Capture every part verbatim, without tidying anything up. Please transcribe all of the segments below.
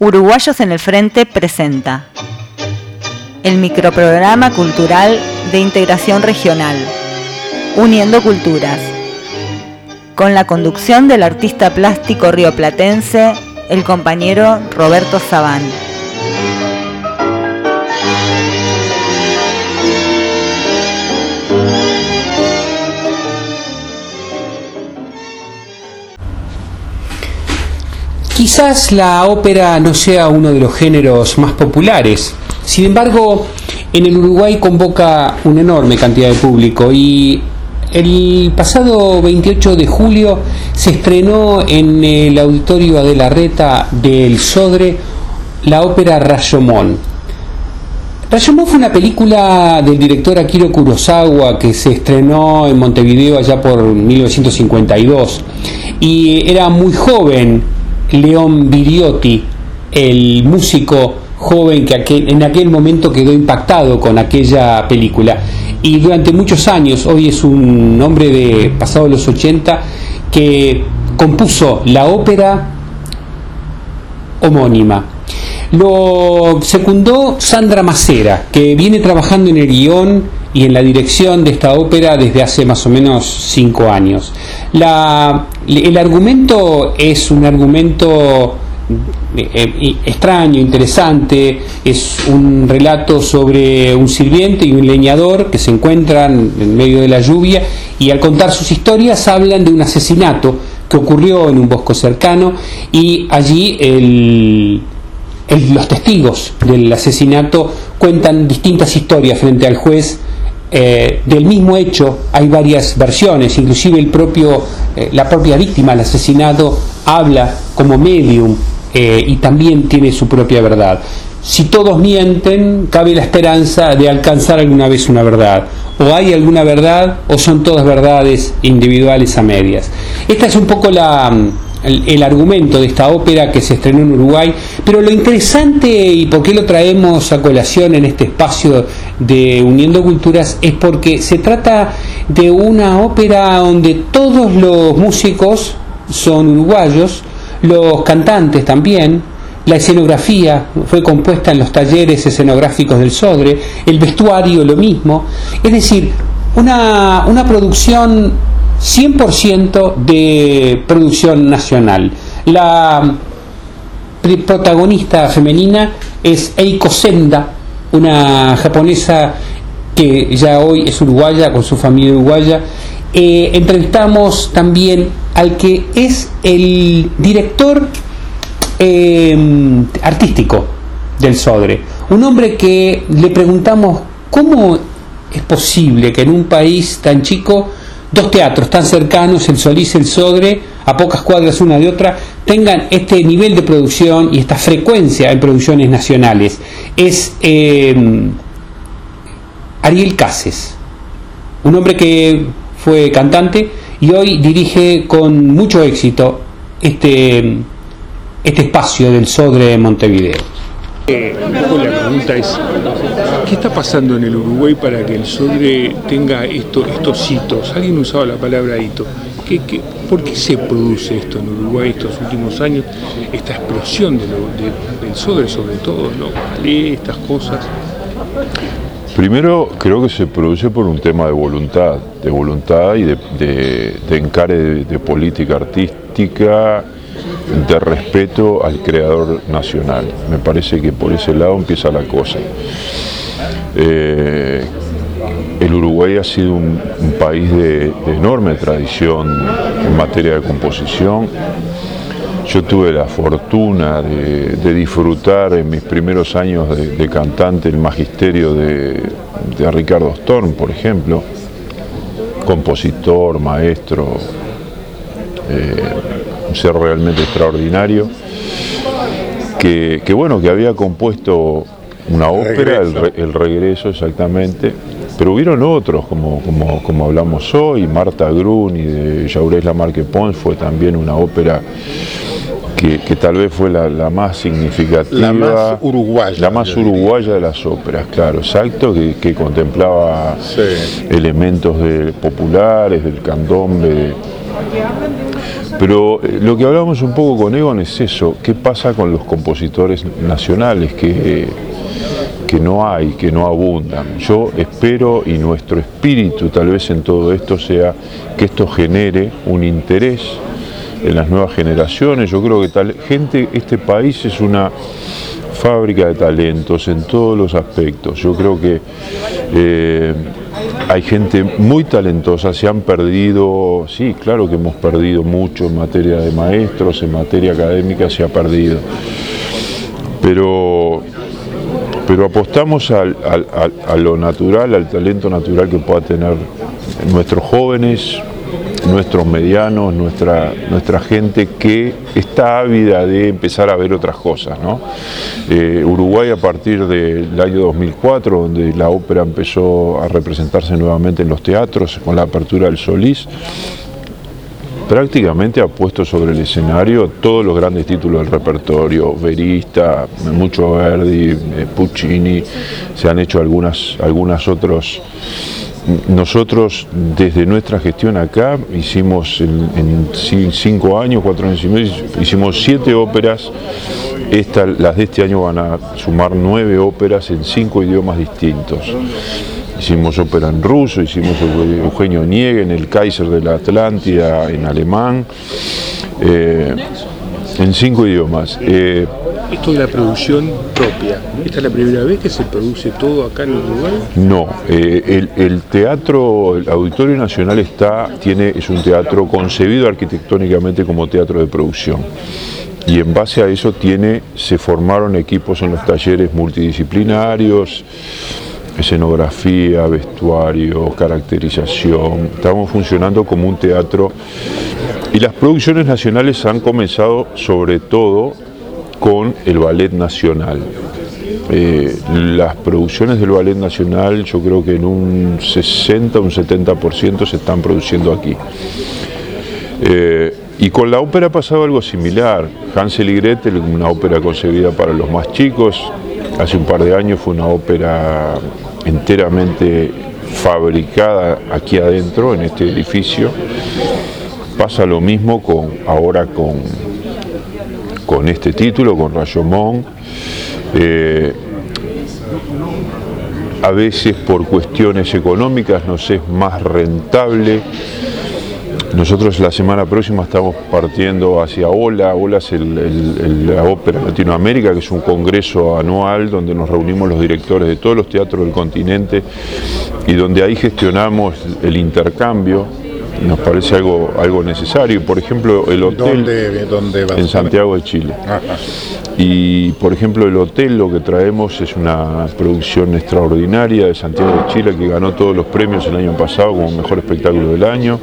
Uruguayos en el Frente presenta el microprograma cultural de integración regional, Uniendo Culturas, con la conducción del artista plástico rioplatense, el compañero Roberto Sabán. Quizás la ópera no sea uno de los géneros más populares, sin embargo, en el Uruguay convoca una enorme cantidad de público y el pasado veintiocho de julio se estrenó en el Auditorio Adelarreta del Sodre la ópera Rashomon. Rashomon fue una película del director Akira Kurosawa que se estrenó en Montevideo allá por mil novecientos cincuenta y dos y era muy joven León Biriotti, el músico joven que aquel, en aquel momento quedó impactado con aquella película, y durante muchos años, hoy es un hombre de pasados los ochenta que compuso la ópera homónima. Lo secundó Sandra Macera, que viene trabajando en el guión y en la dirección de esta ópera desde hace más o menos cinco años. La, el argumento es un argumento eh, extraño, interesante. Es un relato sobre un sirviente y un leñador que se encuentran en medio de la lluvia, y al contar sus historias hablan de un asesinato que ocurrió en un bosque cercano, y allí el El, los testigos del asesinato cuentan distintas historias frente al juez eh, del mismo hecho. Hay varias versiones, inclusive el propio, eh, la propia víctima del asesinato habla como medium eh, y también tiene su propia verdad. Si todos mienten, cabe la esperanza de alcanzar alguna vez una verdad. O hay alguna verdad, o son todas verdades individuales a medias. Esta es un poco la... El, el argumento de esta ópera que se estrenó en Uruguay, pero lo interesante y por qué lo traemos a colación en este espacio de Uniendo Culturas es porque se trata de una ópera donde todos los músicos son uruguayos, los cantantes también, la escenografía fue compuesta en los talleres escenográficos del Sodre, el vestuario lo mismo, es decir, una, una producción cien por ciento de producción nacional. La protagonista femenina es Eiko Senda, una japonesa que ya hoy es uruguaya, con su familia uruguaya. Eh, entrevistamos también al que es el director eh, artístico del Sodre, un hombre que le preguntamos cómo es posible que en un país tan chico dos teatros tan cercanos, el Solís y el Sodre, a pocas cuadras una de otra, tengan este nivel de producción y esta frecuencia en producciones nacionales. Es eh, Ariel Cases, un hombre que fue cantante y hoy dirige con mucho éxito este, este espacio del Sodre de Montevideo. Eh, la pregunta es, ¿qué está pasando en el Uruguay para que el Sodre tenga esto, estos hitos? Alguien usaba la palabra hito. ¿Qué, qué, ¿Por qué se produce esto en Uruguay estos últimos años? Esta explosión de lo, de, del Sodre, sobre todo, ¿no? Estas cosas. Primero, creo que se produce por un tema de voluntad, de voluntad y de, de, de encare de, de política artística, de respeto al creador nacional. Me parece que por ese lado empieza la cosa. Eh, el Uruguay ha sido un, un país de, de enorme tradición en materia de composición. Yo tuve la fortuna de, de disfrutar en mis primeros años de, de cantante el magisterio de, de Ricardo Storm, por ejemplo, compositor, maestro, eh, un ser realmente extraordinario, que, que bueno, que había compuesto una ópera, el, re, el Regreso, exactamente, pero hubieron otros, como, como, como hablamos hoy, Marta Grun y de Jaurès Lamarque Pons fue también una ópera que, que tal vez fue la, la más significativa, la más uruguaya, la más uruguaya de las óperas, claro, exacto, que, que contemplaba sí. elementos de, populares, del candombe, Pero lo que hablábamos un poco con Egon es eso, ¿qué pasa con los compositores nacionales que, que no hay, que no abundan? Yo espero, y nuestro espíritu tal vez en todo esto sea que esto genere un interés en las nuevas generaciones. Yo creo que tal gente, este país es una fábrica de talentos en todos los aspectos. Yo creo que eh, hay gente muy talentosa, se han perdido, sí, claro que hemos perdido mucho en materia de maestros, en materia académica se ha perdido, pero, pero apostamos al, al, al, a lo natural, al talento natural que pueda tener nuestros jóvenes, nuestros medianos, nuestra, nuestra gente que está ávida de empezar a ver otras cosas, ¿no? Eh, Uruguay, a partir del año dos mil cuatro, donde la ópera empezó a representarse nuevamente en los teatros con la apertura del Solís, prácticamente ha puesto sobre el escenario todos los grandes títulos del repertorio, Verista, mucho Verdi, Puccini, se han hecho algunas, algunas otros. Nosotros, desde nuestra gestión acá, hicimos en, en cinco años, cuatro años y medio, hicimos siete óperas. Esta, las de este año van a sumar nueve óperas en cinco idiomas distintos. Hicimos ópera en ruso, hicimos Eugenio Onegin, El Kaiser de la Atlántida en alemán, eh, en cinco idiomas. Eh, Esto es la producción propia. ¿Esta es la primera vez que se produce todo acá en Uruguay? No, eh, el, el teatro, el Auditorio Nacional está, tiene, es un teatro concebido arquitectónicamente como teatro de producción. Y en base a eso tiene, se formaron equipos en los talleres multidisciplinarios, escenografía, vestuario, caracterización. Estamos funcionando como un teatro y las producciones nacionales han comenzado sobre todo con el Ballet Nacional. Eh, las producciones del Ballet Nacional yo creo que en un sesenta, un setenta por ciento se están produciendo aquí. Eh, y con la ópera ha pasado algo similar. Hansel y Gretel, una ópera concebida para los más chicos, hace un par de años fue una ópera enteramente fabricada aquí adentro, en este edificio. Pasa lo mismo con, ahora con, con este título, con Rashomon. Eh, a veces por cuestiones económicas nos es más rentable. Nosotros la semana próxima estamos partiendo hacia OLA. OLA es el, el, el, la Ópera Latinoamérica, que es un congreso anual donde nos reunimos los directores de todos los teatros del continente y donde ahí gestionamos el intercambio. Nos parece algo, algo necesario. Por ejemplo, el hotel ¿Dónde, dónde va en Santiago de Chile. Ajá. Y por ejemplo el hotel lo que traemos es una producción extraordinaria de Santiago de Chile que ganó todos los premios el año pasado como mejor espectáculo del año.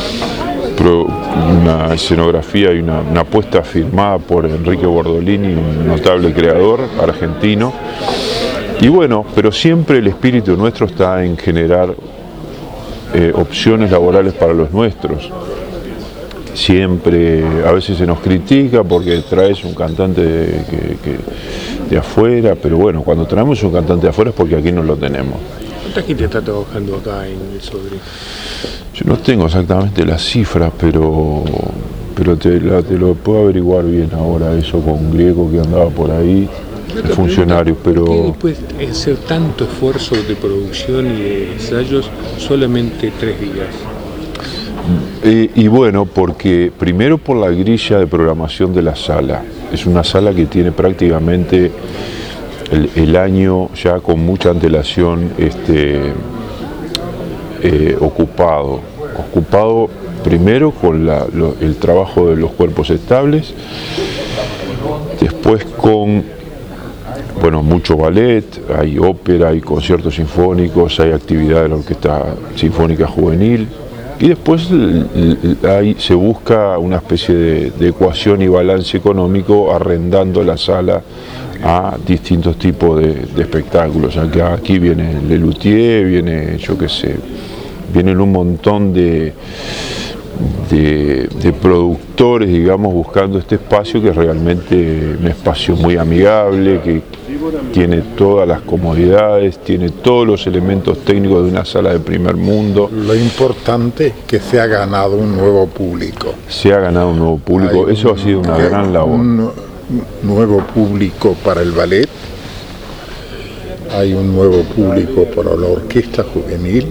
Una escenografía y una, una apuesta firmada por Enrique Bordolini, un notable creador argentino. Y bueno, pero siempre el espíritu nuestro está en generar eh, opciones laborales para los nuestros. Siempre, a veces se nos critica porque traes un cantante de, que, que, de afuera, pero bueno, cuando traemos un cantante de afuera es porque aquí no lo tenemos. ¿Cuánta gente está trabajando acá en el Sodre? Yo no tengo exactamente las cifras, pero, pero te, la, te lo puedo averiguar bien ahora, eso con Griego que andaba por ahí, de funcionarios, pero... ¿Por qué después de hacer tanto esfuerzo de producción y de ensayos, solamente tres días? Eh, y bueno, porque primero por la grilla de programación de la sala. Es una sala que tiene prácticamente el, el año ya con mucha antelación este, eh, ocupado. Ocupado primero con la, lo, el trabajo de los cuerpos estables, después con bueno, mucho ballet, hay ópera, hay conciertos sinfónicos, hay actividad de la Orquesta Sinfónica Juvenil. Y después ahí se busca una especie de, de ecuación y balance económico arrendando la sala a distintos tipos de, de espectáculos. Aquí, aquí viene Lelutier, viene, yo qué sé, vienen un montón de, de, de productores, digamos, buscando este espacio que es realmente un espacio muy amigable, que tiene todas las comodidades, tiene todos los elementos técnicos de una sala de primer mundo. Lo importante es que se ha ganado un nuevo público. Se ha ganado un nuevo público, Hay eso un, ha sido una gran labor. Un nuevo público para el ballet, hay un nuevo público para la orquesta juvenil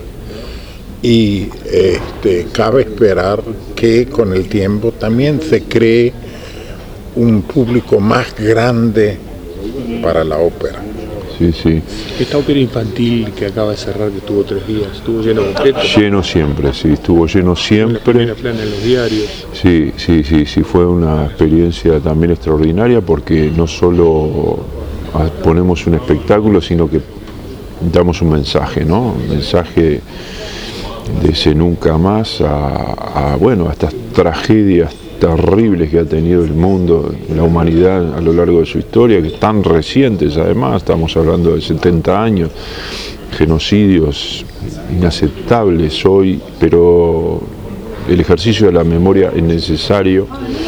y este, cabe esperar que con el tiempo también se cree un público más grande para la ópera. Sí, sí. Esta ópera infantil que acaba de cerrar, que tuvo tres días, estuvo lleno completo. Lleno siempre, sí, estuvo lleno siempre. La primera plana en los diarios. Sí, sí, sí, sí, fue una experiencia también extraordinaria porque no solo ponemos un espectáculo, sino que damos un mensaje, ¿no? Un mensaje de ese nunca más a, a bueno, a estas tragedias terribles que ha tenido el mundo, la humanidad a lo largo de su historia, que tan recientes además, estamos hablando de setenta años, genocidios inaceptables hoy, pero el ejercicio de la memoria es necesario.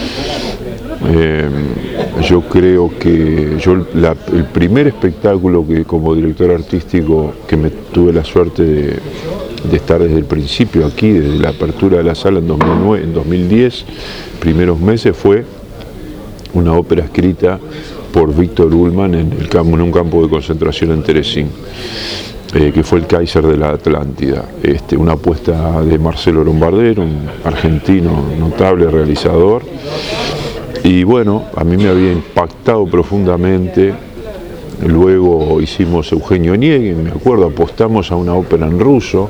Eh, yo creo que yo la, el primer espectáculo que como director artístico que me tuve la suerte de, de estar desde el principio aquí, desde la apertura de la sala en dos mil nueve, en dos mil diez, primeros meses, fue una ópera escrita por Víctor Ullmann en, el campo, en un campo de concentración en Terezín, eh, que fue el Kaiser de la Atlántida. Este, una apuesta de Marcelo Lombardero, un argentino notable realizador. Y bueno, a mí me había impactado profundamente. Luego hicimos Eugenio Onegin, me acuerdo, apostamos a una ópera en ruso,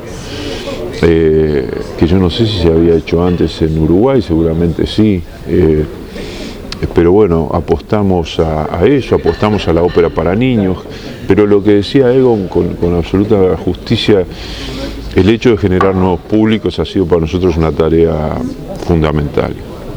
eh, que yo no sé si se había hecho antes en Uruguay, seguramente sí. Eh, pero bueno, apostamos a, a eso, apostamos a la ópera para niños. Pero lo que decía Egon con, con absoluta justicia, el hecho de generar nuevos públicos ha sido para nosotros una tarea fundamental.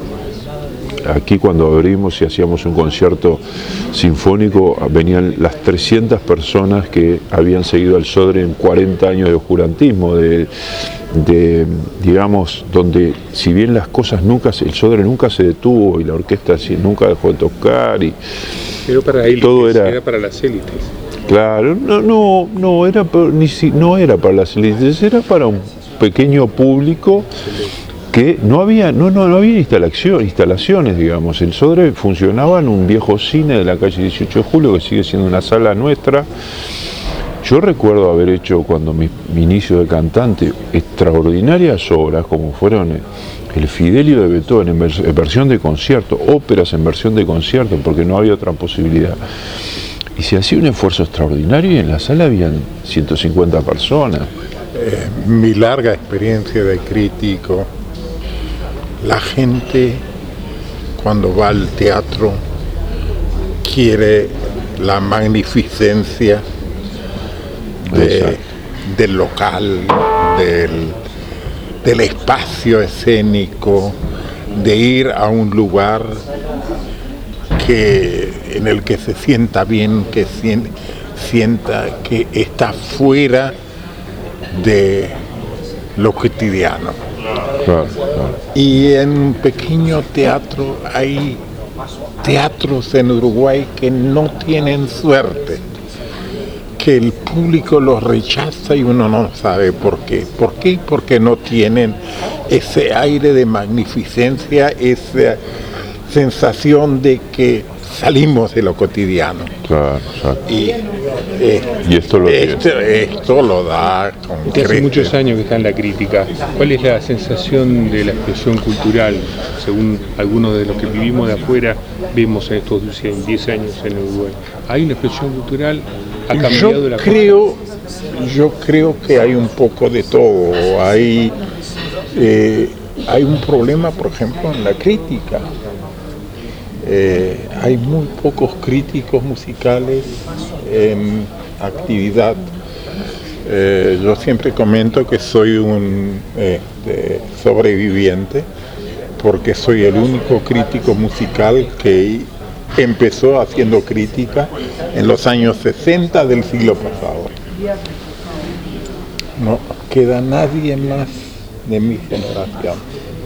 Aquí cuando abrimos y hacíamos un concierto sinfónico venían las trescientas personas que habían seguido al Sodre en cuarenta años de oscurantismo, de, de digamos, donde si bien las cosas nunca, el Sodre nunca se detuvo y la orquesta nunca dejó de tocar y pero para élites, todo era, era para las élites. Claro, no, no, no era ni si, no era para las élites, era para un pequeño público. Que no había, no, no, no había instalación, instalaciones, digamos. El Sodre funcionaba en un viejo cine de la calle dieciocho de julio, que sigue siendo una sala nuestra. Yo recuerdo haber hecho, cuando mi, mi inicio de cantante, extraordinarias obras, como fueron el Fidelio de Beethoven en, vers en versión de concierto, óperas en versión de concierto, porque no había otra posibilidad. Y se hacía un esfuerzo extraordinario y en la sala habían ciento cincuenta personas. Eh, mi larga experiencia de crítico, la gente cuando va al teatro quiere la magnificencia de, del local, del, del espacio escénico, de ir a un lugar que, en el que se sienta bien, que sienta que está fuera de lo cotidiano. Claro, claro. Y en un pequeño teatro hay teatros en Uruguay que no tienen suerte, que el público los rechaza y uno no sabe por qué. ¿Por qué? Porque no tienen ese aire de magnificencia, esa sensación de que salimos de lo cotidiano. Claro, exacto. Y, eh, y esto, lo esto, esto lo da con Usted hace muchos años que está en la crítica. ¿Cuál es la sensación de la expresión cultural? Según algunos de los que vivimos de afuera, vemos en estos diez años en Uruguay. ¿Hay una expresión cultural? ¿Ha cambiado yo la creo, yo creo que hay un poco de todo. Hay, eh, hay un problema, por ejemplo, en la crítica. Eh, hay muy pocos críticos musicales en actividad. Eh, yo siempre comento que soy un este, sobreviviente porque soy el único crítico musical que empezó haciendo crítica en los años sesenta del siglo pasado. No queda nadie más de mi generación.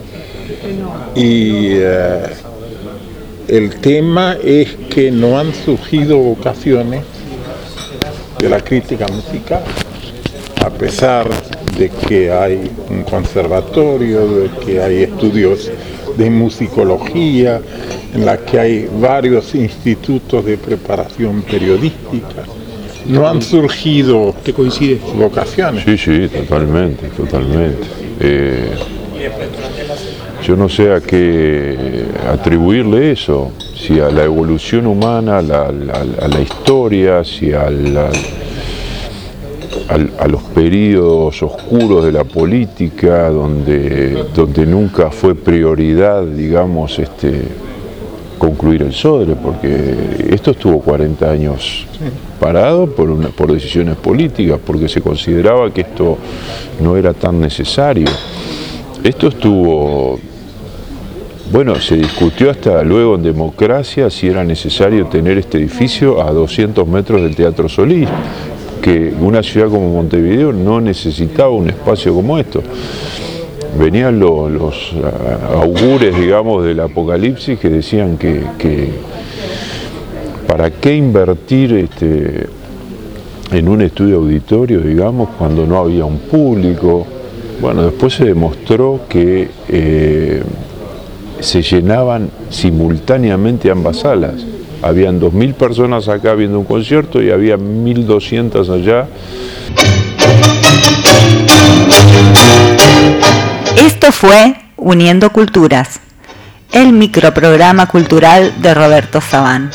Y eh, el tema es que no han surgido vocaciones de la crítica musical, a pesar de que hay un conservatorio, de que hay estudios de musicología, en la que hay varios institutos de preparación periodística. No han surgido ¿Te coincide? vocaciones. Sí, sí, totalmente, totalmente. Eh, yo no sé a qué atribuirle eso, si a la evolución humana, a la, a, a la historia, si a, la, a, a los periodos oscuros de la política, donde, donde nunca fue prioridad, digamos, este, concluir el Sodre, porque esto estuvo cuarenta años parado por, una, por decisiones políticas, porque se consideraba que esto no era tan necesario. Esto estuvo, bueno, se discutió hasta luego en democracia si era necesario tener este edificio a doscientos metros del Teatro Solís, que una ciudad como Montevideo no necesitaba un espacio como esto. Venían los, los augures, digamos, del apocalipsis que decían que, que para qué invertir este, en un estudio auditorio, digamos, cuando no había un público. Bueno, después se demostró que eh, se llenaban simultáneamente ambas salas. Habían dos mil personas acá viendo un concierto y había mil doscientas allá. Esto fue Uniendo Culturas, el microprograma cultural de Roberto Sabán.